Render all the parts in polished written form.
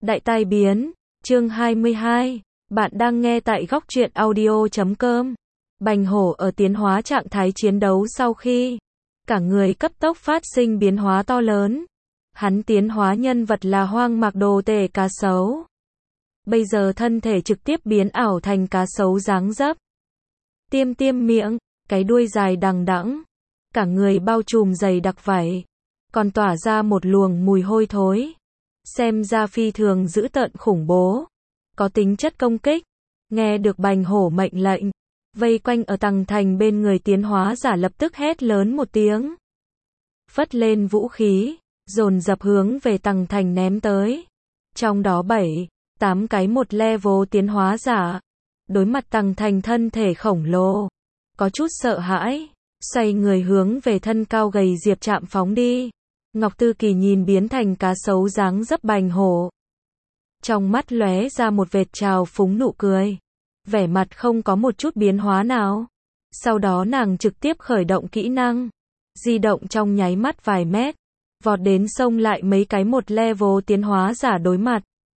Đại tai biến, chương 22. Bạn đang nghe tại góc truyện audio.com. Bành hổ ở tiến hóa trạng thái chiến đấu sau khi cả người cấp tốc phát sinh biến hóa to lớn. Hắn tiến hóa nhân vật là hoang mạc đồ tể cá sấu. Bây giờ thân thể trực tiếp biến ảo thành cá sấu dáng dấp. Tiêm tiêm miệng, cái đuôi dài đằng đẵng, cả người bao trùm dày đặc vảy, còn tỏa ra một luồng mùi hôi thối. Xem ra phi thường dữ tợn khủng bố, có tính chất công kích. Nghe được bành hổ mệnh lệnh, vây quanh ở tầng thành bên người tiến hóa giả lập tức hét lớn một tiếng. Phất lên vũ khí, dồn dập hướng về tầng thành ném tới. Trong đó 7-8 cái một level tiến hóa giả, đối mặt tầng thành thân thể khổng lồ, có chút sợ hãi, xoay người hướng về thân cao gầy Diệp Trạm phóng đi. Ngọc Tư Kỳ nhìn biến thành cá sấu dáng dấp bành hổ, trong mắt lóe ra một vệt trào phúng nụ cười, vẻ mặt không có một chút biến hóa nào. Sau đó nàng trực tiếp khởi động kỹ năng, di động trong nháy mắt vài mét, vọt đến xông lại mấy cái một level tiến hóa giả đối mặt.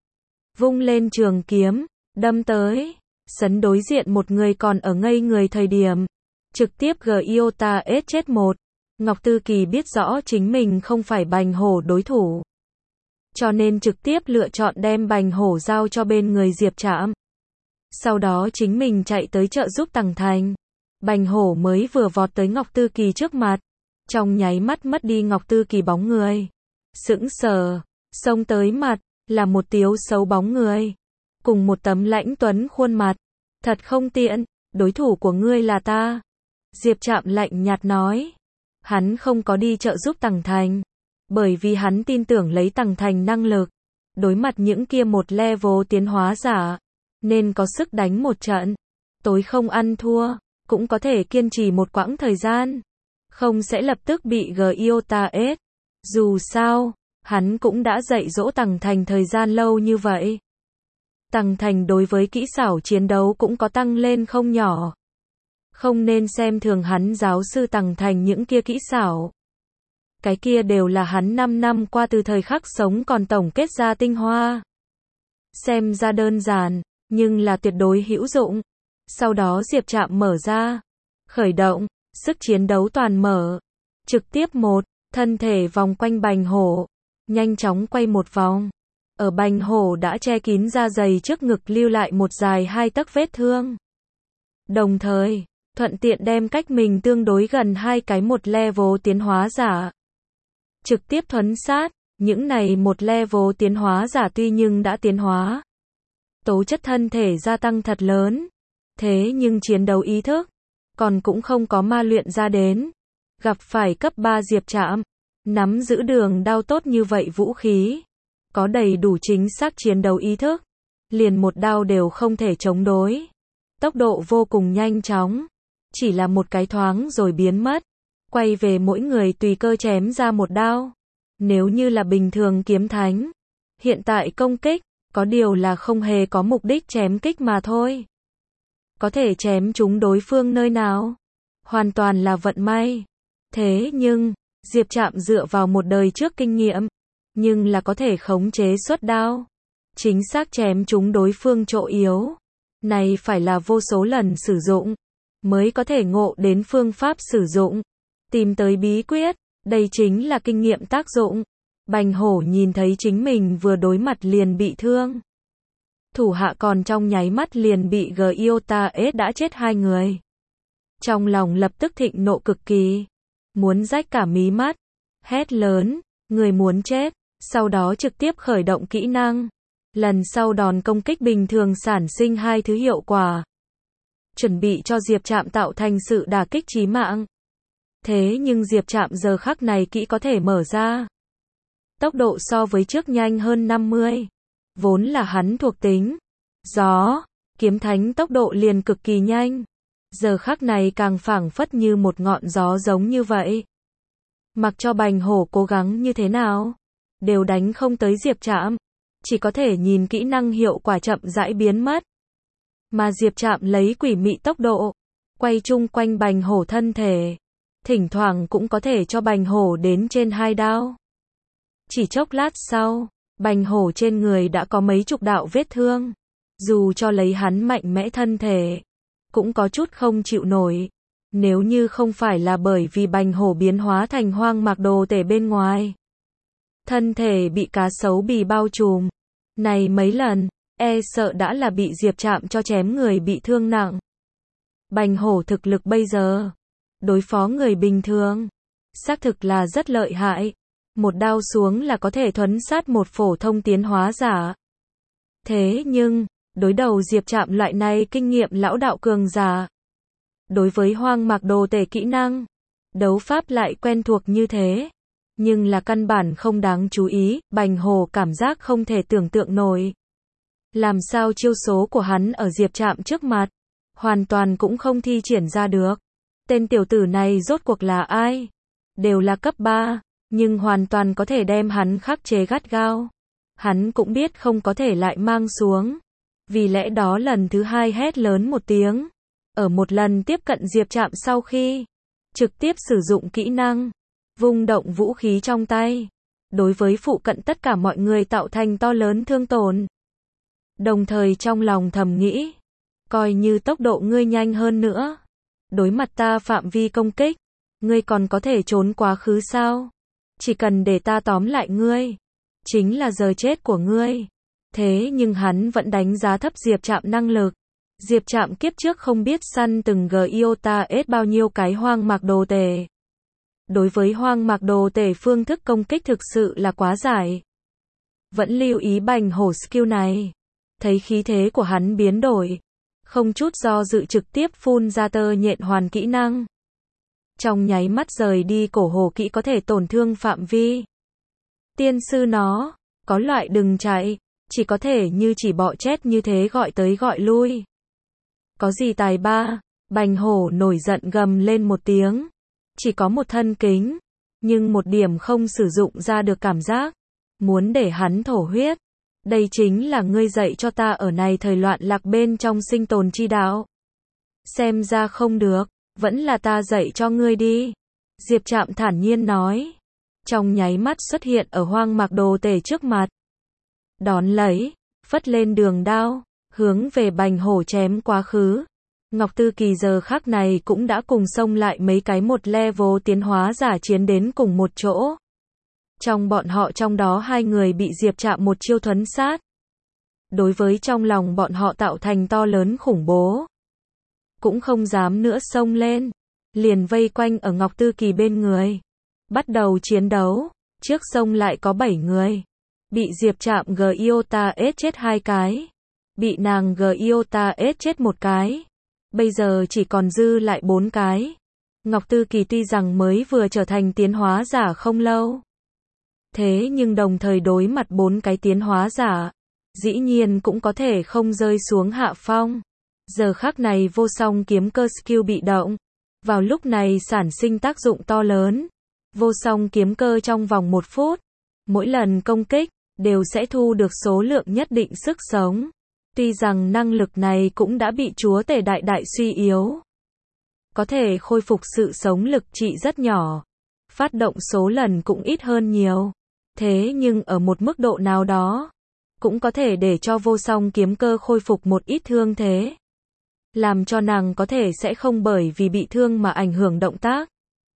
Vung lên trường kiếm, đâm tới, sấn đối diện một người còn ở ngây người thời điểm, trực tiếp Giota S chết một. Ngọc Tư Kỳ biết rõ chính mình không phải bành hổ đối thủ, cho nên trực tiếp lựa chọn đem bành hổ giao cho bên người Diệp Trạm. Sau đó chính mình chạy tới trợ giúp tầng thành. Bành hổ mới vừa vọt tới Ngọc Tư Kỳ trước mặt, trong nháy mắt mất đi Ngọc Tư Kỳ bóng người. Sững sờ, xông tới mặt, là một tiếu xấu bóng người, cùng một tấm lãnh tuấn khuôn mặt. Thật không tiện, đối thủ của ngươi là ta. Diệp Trạm lạnh nhạt nói. Hắn không có đi trợ giúp tầng thành, bởi vì hắn tin tưởng lấy tầng thành năng lực, đối mặt những kia một level tiến hóa giả, nên có sức đánh một trận. Tối không ăn thua, cũng có thể kiên trì một quãng thời gian, không sẽ lập tức bị Giota S. Dù sao, hắn cũng đã dạy dỗ tầng thành thời gian lâu như vậy. Tầng thành đối với kỹ xảo chiến đấu cũng có tăng lên không nhỏ. Không nên xem thường hắn giáo sư tầng thành những kia kỹ xảo. Cái kia đều là hắn 5 năm qua từ thời khắc sống còn tổng kết ra tinh hoa. Xem ra đơn giản, nhưng là tuyệt đối hữu dụng. Sau đó Diệp Trạm mở ra, khởi động, sức chiến đấu toàn mở. Trực tiếp thân thể vòng quanh bành hổ, nhanh chóng quay một vòng. Ở bành hổ đã che kín da dày trước ngực lưu lại một dài 2 tấc vết thương. Đồng thời, thuận tiện đem cách mình tương đối gần 2 cái một level tiến hóa giả trực tiếp thuấn sát. Những này một level tiến hóa giả tuy nhưng đã tiến hóa, tố chất thân thể gia tăng thật lớn, thế nhưng chiến đấu ý thức còn cũng không có ma luyện ra đến. Gặp phải cấp 3 Diệp Trạm, nắm giữ đường đao tốt như vậy vũ khí, có đầy đủ chính xác chiến đấu ý thức, liền một đao đều không thể chống đối. Tốc độ vô cùng nhanh chóng, chỉ là một cái thoáng rồi biến mất, quay về mỗi người tùy cơ chém ra một đao. Nếu như là bình thường kiếm thánh, hiện tại công kích, có điều là không hề có mục đích chém kích mà thôi. Có thể chém trúng đối phương nơi nào, hoàn toàn là vận may. Thế nhưng, Diệp Trạm dựa vào một đời trước kinh nghiệm, nhưng là có thể khống chế xuất đao, chính xác chém trúng đối phương chỗ yếu. Này phải là vô số lần sử dụng, mới có thể ngộ đến phương pháp sử dụng, tìm tới bí quyết, đây chính là kinh nghiệm tác dụng. Bành hổ nhìn thấy chính mình vừa đối mặt liền bị thương, thủ hạ còn trong nháy mắt liền bị Giota S đã chết 2 người. Trong lòng lập tức thịnh nộ cực kỳ, muốn rách cả mí mắt, hét lớn, người muốn chết, sau đó trực tiếp khởi động kỹ năng. Lần sau đòn công kích bình thường sản sinh 2 thứ hiệu quả, chuẩn bị cho Diệp Trạm tạo thành sự đả kích chí mạng. Thế nhưng Diệp Trạm giờ khắc này kỹ có thể mở ra, tốc độ so với trước nhanh hơn 50. Vốn là hắn thuộc tính gió, kiếm thánh tốc độ liền cực kỳ nhanh, giờ khắc này càng phảng phất như một ngọn gió giống như vậy. Mặc cho bành hổ cố gắng như thế nào, đều đánh không tới Diệp Trạm, chỉ có thể nhìn kỹ năng hiệu quả chậm rãi biến mất. Mà Diệp Trạm lấy quỷ mị tốc độ, quay chung quanh bành hổ thân thể, thỉnh thoảng cũng có thể cho bành hổ đến trên 2 đao. Chỉ chốc lát sau, Bành hổ trên người đã có mấy chục đạo vết thương. Dù cho lấy hắn mạnh mẽ thân thể, cũng có chút không chịu nổi. Nếu như không phải là bởi vì bành hổ biến hóa thành hoang mạc đồ tể bên ngoài, thân thể bị cá sấu bì bao trùm, này mấy lần, e sợ đã là bị Diệp Trạm cho chém người bị thương nặng. Bành hổ thực lực bây giờ, đối phó người bình thường, xác thực là rất lợi hại. Một đao xuống là có thể thuấn sát một phổ thông tiến hóa giả. Thế nhưng, đối đầu Diệp Trạm loại này kinh nghiệm lão đạo cường giả, đối với hoang mạc đồ tể kỹ năng, đấu pháp lại quen thuộc như thế, nhưng là căn bản không đáng chú ý, bành hổ cảm giác không thể tưởng tượng nổi. Làm sao chiêu số của hắn ở Diệp Trạm trước mặt, hoàn toàn cũng không thi triển ra được. Tên tiểu tử này rốt cuộc là ai? Đều là cấp 3, nhưng hoàn toàn có thể đem hắn khắc chế gắt gao. Hắn cũng biết không có thể lại mang xuống. Vì lẽ đó lần thứ 2 hét lớn một tiếng. Ở một lần tiếp cận Diệp Trạm sau khi trực tiếp sử dụng kỹ năng, vung động vũ khí trong tay, đối với phụ cận tất cả mọi người tạo thành to lớn thương tổn. Đồng thời trong lòng thầm nghĩ, coi như tốc độ ngươi nhanh hơn nữa, đối mặt ta phạm vi công kích, ngươi còn có thể trốn quá khứ sao? Chỉ cần để ta tóm lại ngươi, chính là giờ chết của ngươi. Thế nhưng hắn vẫn đánh giá thấp Diệp Trạm năng lực. Diệp Trạm kiếp trước không biết săn từng Giota S bao nhiêu cái hoang mạc đồ tể. Đối với hoang mạc đồ tể phương thức công kích thực sự là quá giải. Vẫn lưu ý bành hổ skill này. Thấy khí thế của hắn biến đổi, không chút do dự trực tiếp phun ra tơ nhện hoàn kỹ năng. Trong nháy mắt rời đi cổ hổ kỹ có thể tổn thương phạm vi. Tiên sư nó, có loại đừng chạy, chỉ có thể như chỉ bọ chết như thế gọi tới gọi lui. Có gì tài ba, bành hổ nổi giận gầm lên một tiếng. Chỉ có một thân kính, nhưng một điểm không sử dụng ra được cảm giác. Muốn để hắn thổ huyết. Đây chính là ngươi dạy cho ta ở này thời loạn lạc bên trong sinh tồn chi đạo. Xem ra không được, vẫn là ta dạy cho ngươi đi. Diệp Trạm thản nhiên nói. Trong nháy mắt xuất hiện ở hoang mạc đồ tể trước mặt. Đón lấy, phất lên đường đao, hướng về bành hổ chém quá khứ. Ngọc Tư Kỳ giờ khắc này cũng đã cùng xông lại mấy cái một level tiến hóa giả chiến đến cùng một chỗ. Trong bọn họ trong đó 2 người bị Diệp Trạm một chiêu thuấn sát. Đối với trong lòng bọn họ tạo thành to lớn khủng bố. Cũng không dám nữa xông lên. Liền vây quanh ở Ngọc Tư Kỳ bên người. Bắt đầu chiến đấu. Trước xông lại có 7 người. Bị Diệp Trạm Giota S chết 2 cái. Bị nàng Giota S chết 1 cái. Bây giờ chỉ còn dư lại 4 cái. Ngọc Tư Kỳ tuy rằng mới vừa trở thành tiến hóa giả không lâu. Thế nhưng đồng thời đối mặt 4 cái tiến hóa giả, dĩ nhiên cũng có thể không rơi xuống hạ phong. Giờ khắc này vô song kiếm cơ skill bị động. Vào lúc này sản sinh tác dụng to lớn. Vô song kiếm cơ trong vòng 1 phút. Mỗi lần công kích, đều sẽ thu được số lượng nhất định sức sống. Tuy rằng năng lực này cũng đã bị chúa tể đại đại suy yếu. Có thể khôi phục sự sống lực trị rất nhỏ. Phát động số lần cũng ít hơn nhiều. Thế nhưng ở một mức độ nào đó, cũng có thể để cho vô song kiếm cơ khôi phục một ít thương thế. Làm cho nàng có thể sẽ không bởi vì bị thương mà ảnh hưởng động tác.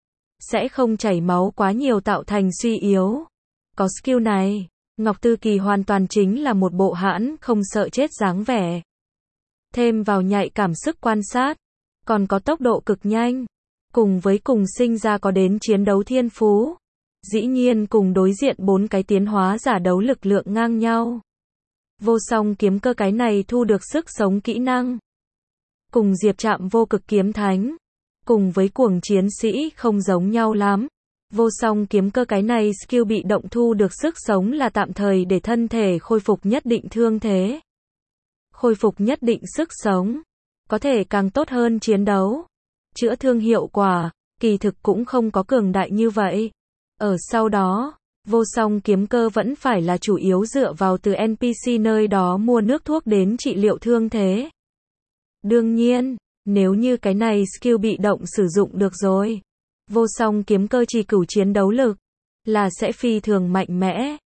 Sẽ không chảy máu quá nhiều tạo thành suy yếu. Có skill này, Ngọc Tư Kỳ hoàn toàn chính là một bộ hãn không sợ chết dáng vẻ. Thêm vào nhạy cảm sức quan sát, còn có tốc độ cực nhanh. Cùng với cùng sinh ra có đến chiến đấu thiên phú. Dĩ nhiên cùng đối diện 4 cái tiến hóa giả đấu lực lượng ngang nhau. Vô song kiếm cơ cái này thu được sức sống kỹ năng. Cùng Diệp Trạm vô cực kiếm thánh. Cùng với cuồng chiến sĩ không giống nhau lắm. Vô song kiếm cơ cái này skill bị động thu được sức sống là tạm thời để thân thể khôi phục nhất định thương thế. Khôi phục nhất định sức sống. Có thể càng tốt hơn chiến đấu. Chữa thương hiệu quả, kỳ thực cũng không có cường đại như vậy. Ở sau đó, vô song kiếm cơ vẫn phải là chủ yếu dựa vào từ NPC nơi đó mua nước thuốc đến trị liệu thương thế. Đương nhiên, nếu như cái này skill bị động sử dụng được rồi, vô song kiếm cơ chỉ cửu chiến đấu lực, là sẽ phi thường mạnh mẽ.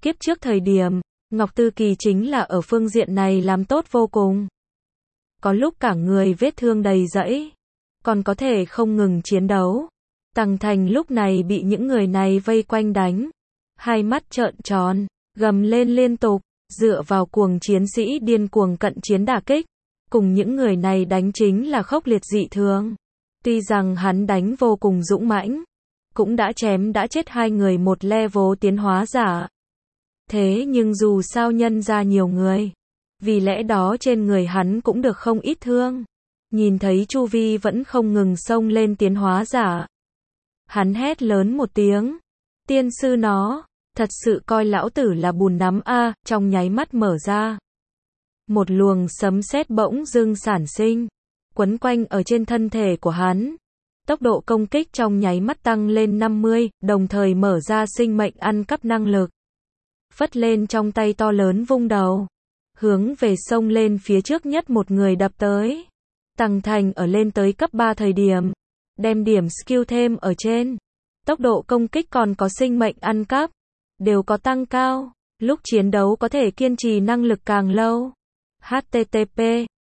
Kiếp trước thời điểm, Ngọc Tư Kỳ chính là ở phương diện này làm tốt vô cùng. Có lúc cả người vết thương đầy rẫy, còn có thể không ngừng chiến đấu. Tằng Thành lúc này bị những người này vây quanh đánh, hai mắt trợn tròn, gầm lên liên tục, dựa vào cuồng chiến sĩ điên cuồng cận chiến đả kích, cùng những người này đánh chính là khốc liệt dị thường. Tuy rằng hắn đánh vô cùng dũng mãnh, cũng đã chém đã chết hai người một level tiến hóa giả. Thế nhưng dù sao nhân ra nhiều người, vì lẽ đó trên người hắn cũng được không ít thương. Nhìn thấy chu vi vẫn không ngừng xông lên tiến hóa giả, hắn hét lớn một tiếng, tiên sư nó, thật sự coi lão tử là bùn nắm a, trong nháy mắt mở ra. Một luồng sấm sét bỗng dưng sản sinh, quấn quanh ở trên thân thể của hắn. Tốc độ công kích trong nháy mắt tăng lên 50, đồng thời mở ra sinh mệnh ăn cắp năng lực. Phất lên trong tay to lớn vung đầu, hướng về sông lên phía trước nhất một người đập tới. Tằng Thành ở lên tới cấp 3 thời điểm, đem điểm skill thêm ở trên. Tốc độ công kích còn có sinh mệnh ăn cắp, đều có tăng cao, lúc chiến đấu có thể kiên trì năng lực càng lâu. http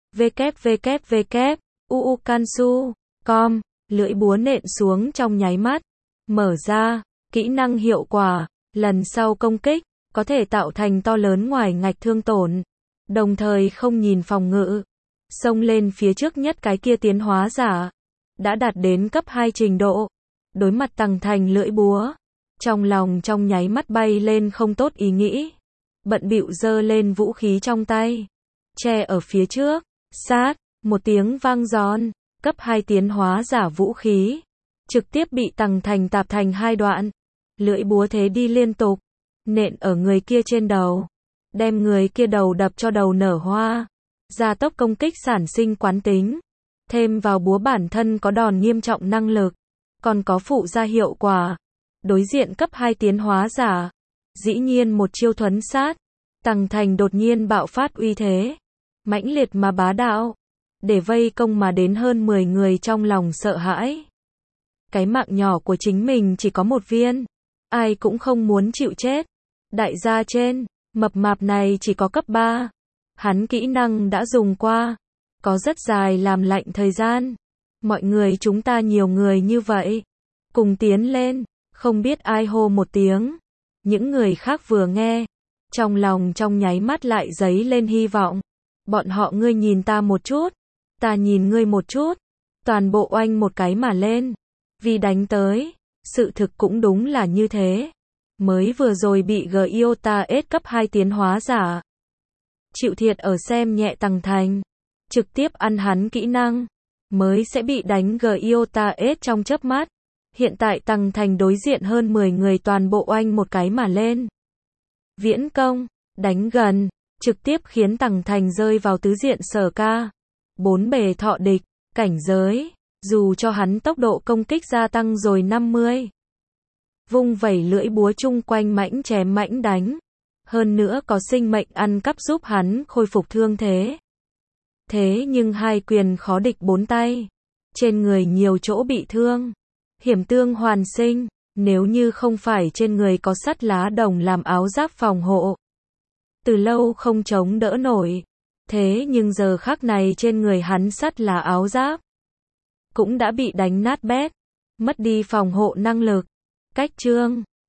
www.uukansu.com Lưỡi búa nện xuống trong nháy mắt, mở ra, kỹ năng hiệu quả, lần sau công kích, có thể tạo thành to lớn ngoài ngạch thương tổn, đồng thời không nhìn phòng ngự, xông lên phía trước nhất cái kia tiến hóa giả, đã đạt đến cấp 2 trình độ, đối mặt Tằng Thành lưỡi búa, trong lòng trong nháy mắt bay lên không tốt ý nghĩ, bận bịu giơ lên vũ khí trong tay, che ở phía trước, sát, một tiếng vang giòn. Cấp 2 tiến hóa giả vũ khí, trực tiếp bị Tằng Thành tạp thành hai đoạn, lưỡi búa thế đi liên tục, nện ở người kia trên đầu, đem người kia đầu đập cho đầu nở hoa, gia tốc công kích sản sinh quán tính, thêm vào búa bản thân có đòn nghiêm trọng năng lực, còn có phụ gia hiệu quả, đối diện cấp 2 tiến hóa giả, dĩ nhiên một chiêu thuấn sát, Tằng Thành đột nhiên bạo phát uy thế, mãnh liệt mà bá đạo. Để vây công mà đến hơn 10 người trong lòng sợ hãi. Cái mạng nhỏ của chính mình chỉ có một viên, ai cũng không muốn chịu chết. Đại gia trên, mập mạp này chỉ có cấp 3. Hắn kỹ năng đã dùng qua, có rất dài làm lạnh thời gian. Mọi người chúng ta nhiều người như vậy, cùng tiến lên, không biết ai hô một tiếng. Những người khác vừa nghe, trong lòng trong nháy mắt lại dấy lên hy vọng. Bọn họ ngươi nhìn ta một chút, ta nhìn ngươi một chút, toàn bộ oanh một cái mà lên, vì đánh tới, sự thực cũng đúng là như thế, mới vừa rồi bị Giota S cấp 2 tiến hóa giả, chịu thiệt ở xem nhẹ Tằng Thành, trực tiếp ăn hắn kỹ năng, mới sẽ bị đánh Giota S trong chớp mắt, hiện tại Tằng Thành đối diện hơn 10 người toàn bộ oanh một cái mà lên, viễn công, đánh gần, trực tiếp khiến Tằng Thành rơi vào tứ diện sở ca. 4 bề thọ địch, cảnh giới, dù cho hắn tốc độ công kích gia tăng rồi 50. Vung vẩy lưỡi búa chung quanh mãnh chém mãnh đánh. Hơn nữa có sinh mệnh ăn cắp giúp hắn khôi phục thương thế. Thế nhưng hai quyền khó địch bốn tay. Trên người nhiều chỗ bị thương. Hiểm tương hoàn sinh, nếu như không phải trên người có sắt lá đồng làm áo giáp phòng hộ. Từ lâu không chống đỡ nổi. Thế nhưng giờ khắc này trên người hắn sắt là áo giáp, cũng đã bị đánh nát bét, mất đi phòng hộ năng lực. Cách chương